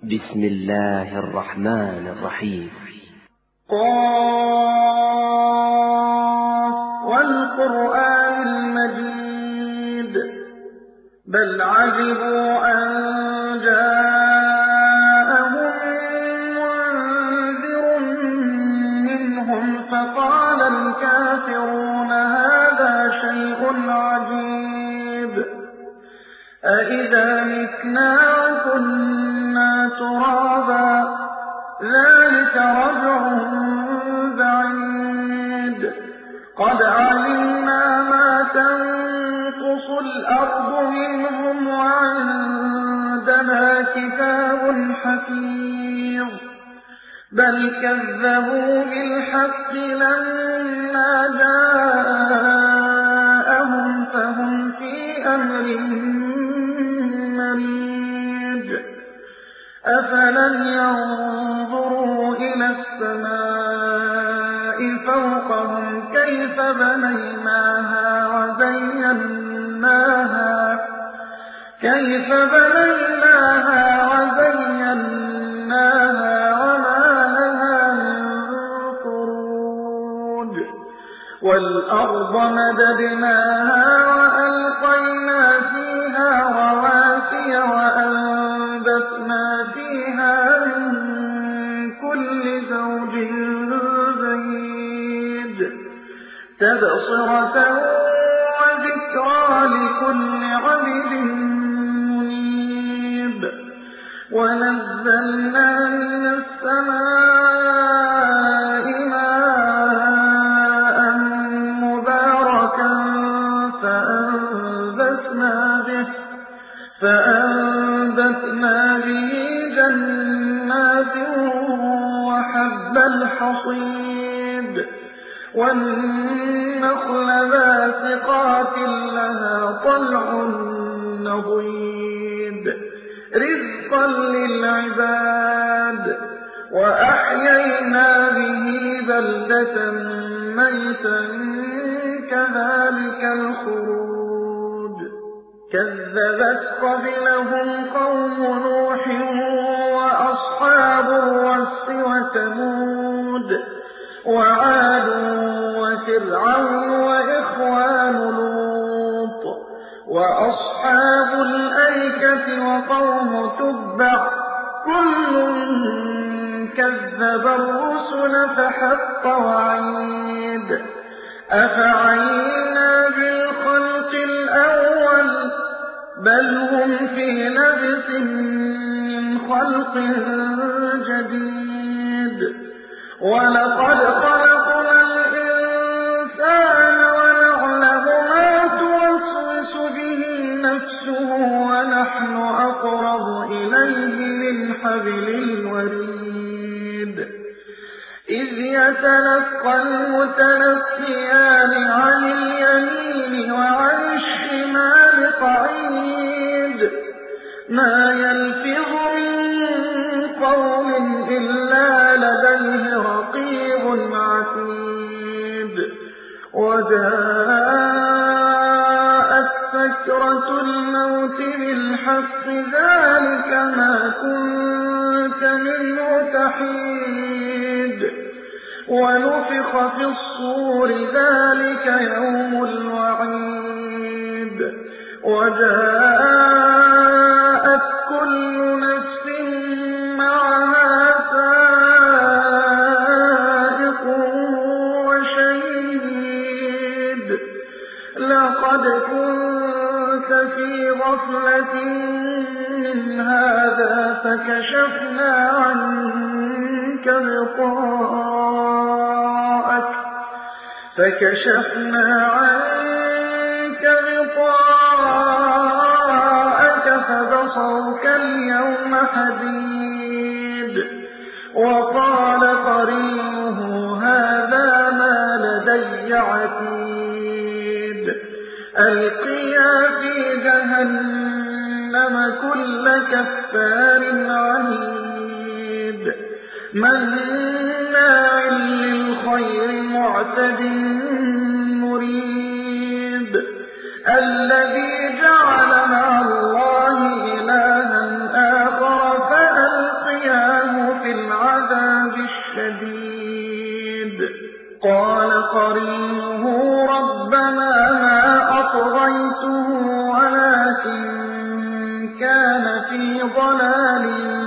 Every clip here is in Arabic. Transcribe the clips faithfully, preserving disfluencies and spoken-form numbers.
بسم الله الرحمن الرحيم. قاف والقرآن المجيد بل عجبوا أن جاءهم منذر منهم فقال الكافرون هذا شيء عجيب أإذا متنا وكنا ترابا ذلك رجع بعيد قد علمنا ما تنقص الأرض منهم وعندنا كتاب حفيظ بل كذبوا بالحق لما جاءهم فهم في أمر مريج أفلم ينظروا إلى السماء فوقهم كيف بنيناها وزيناها كيف بنيناها وزيناها وما لها من فروج والأرض مددناها وألقينا فيها رواسي وأنبتنا فيها من كل زوج بهيج تبصرة وذكرى لكل عبد منيب ونزلنا من السماء ماء مباركا فأنبتنا به فأنبتنا به جنات وحب الحصيد والنخل باسقات لها طلع نضيد رزقا للعباد وأحيينا به بلدة ميتا كذلك الخروج كذبت قبلهم قوم نوح وأصحاب الرس وثمود وعاد وفرعون وإخوان لوط وأصحاب الأيكة وقوم تبع كل كذب الرسل فحق وعيد أفعينا بالخلق الأول بل هم في لبس من خلق جديد ولقد خلقنا الإنسان ونعلم ما توسوس به نفسه ونحن أقرب إليه من حبل الوريد إذ يتلقى المتلقيان عن اليمين وعن الشمال قعيد ما يلفظ من قول إلا لديه رقيب عتيد وجاءت سكرة الموت بالحق ذلك ما كنت منه تحيد ونفخ في الصور ذلك يوم الوعيد وجاءت كل نفس معها سائق وشهيد لقد كنت في غفلة من هذا فكشفنا عنك غطاءك فكشفنا عنك غطاءك فبصرك اليوم حديد وقال قرينه هذا ما لدي عتيد ألقيا في جهنم كل كفار عنيد مناع للخير معتد مريب الذي جعل مع الله إلها آخر فألقاه قرينه ربنا ما أطغيته ولكن كان في ضلال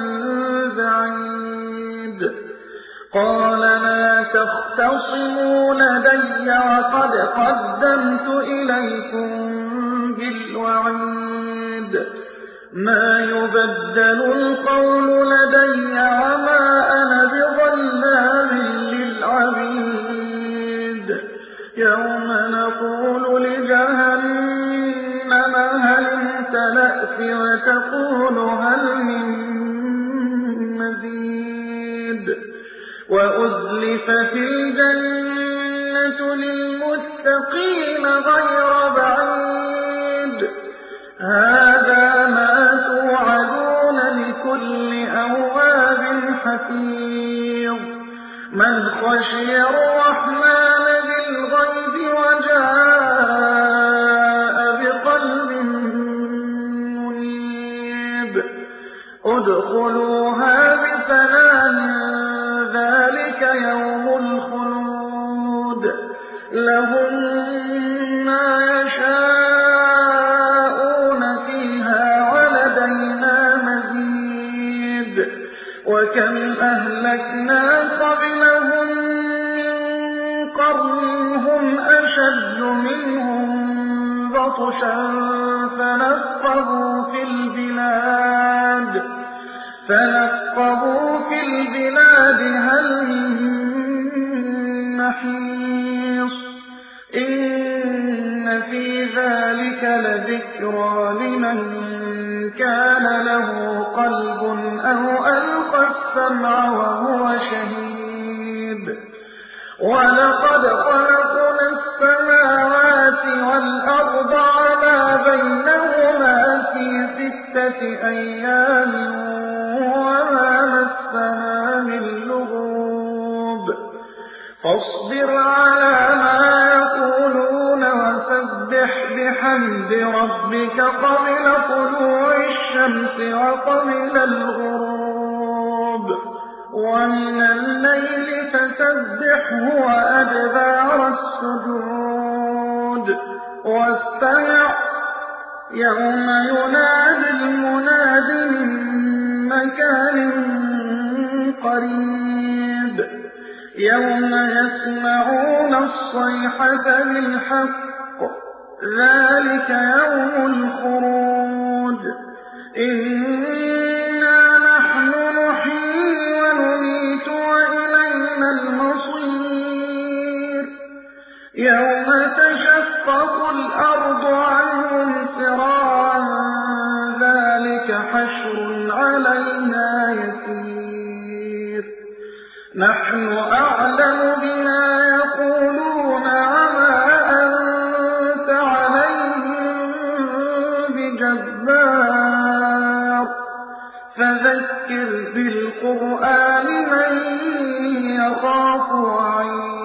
بعيد قال لا تختصموا لدي وقد قدمت إليكم بالوعيد ما يبدل القول لدي وما أنا بظلام للعبيد يوم نقول لجهنم هل امتلأت وتقول هل من مزيد وأزلفت الجنة للمتقين غير بعيد هذا ما توعدون لكل أواب حفيظ من خشي الرحمن بالغيب وجاء بقلب منيب ادخلوها بسلام ذلك يوم الخلود لهم ما يشاءون فيها ولدينا مزيد وكم أهلكنا قبلهم من قرن هم أشد منهم بطشا فنقبوا في البلاد فنقبوا في البلاد هل من محيص إن في ذلك لذكرى لمن كان له قلب أو ألقى السمع وهو شهيد ولقد خلقنا السماوات والأرض وما بينهما في ستة أيام وما مسنا من لغوب فاصبر على ما يقولون وسبح بحمد ربك قبل طلوع الشمس وقبل الغروب ومن الليل فسبحه وأدبار السجود واستمع يوم ينادي المناد من مكان قريب يوم يسمعون الصيحة بالحق ذلك يوم الخروج إنا نحن نحيي ونميت وإلينا المصير يوم تشقق الأرض عنهم سراعا ذلك حشر علينا يسير نحن أعلم بما يقولون وما أنت عليهم بجبار فذكر بالقرآن من يخاف وعيد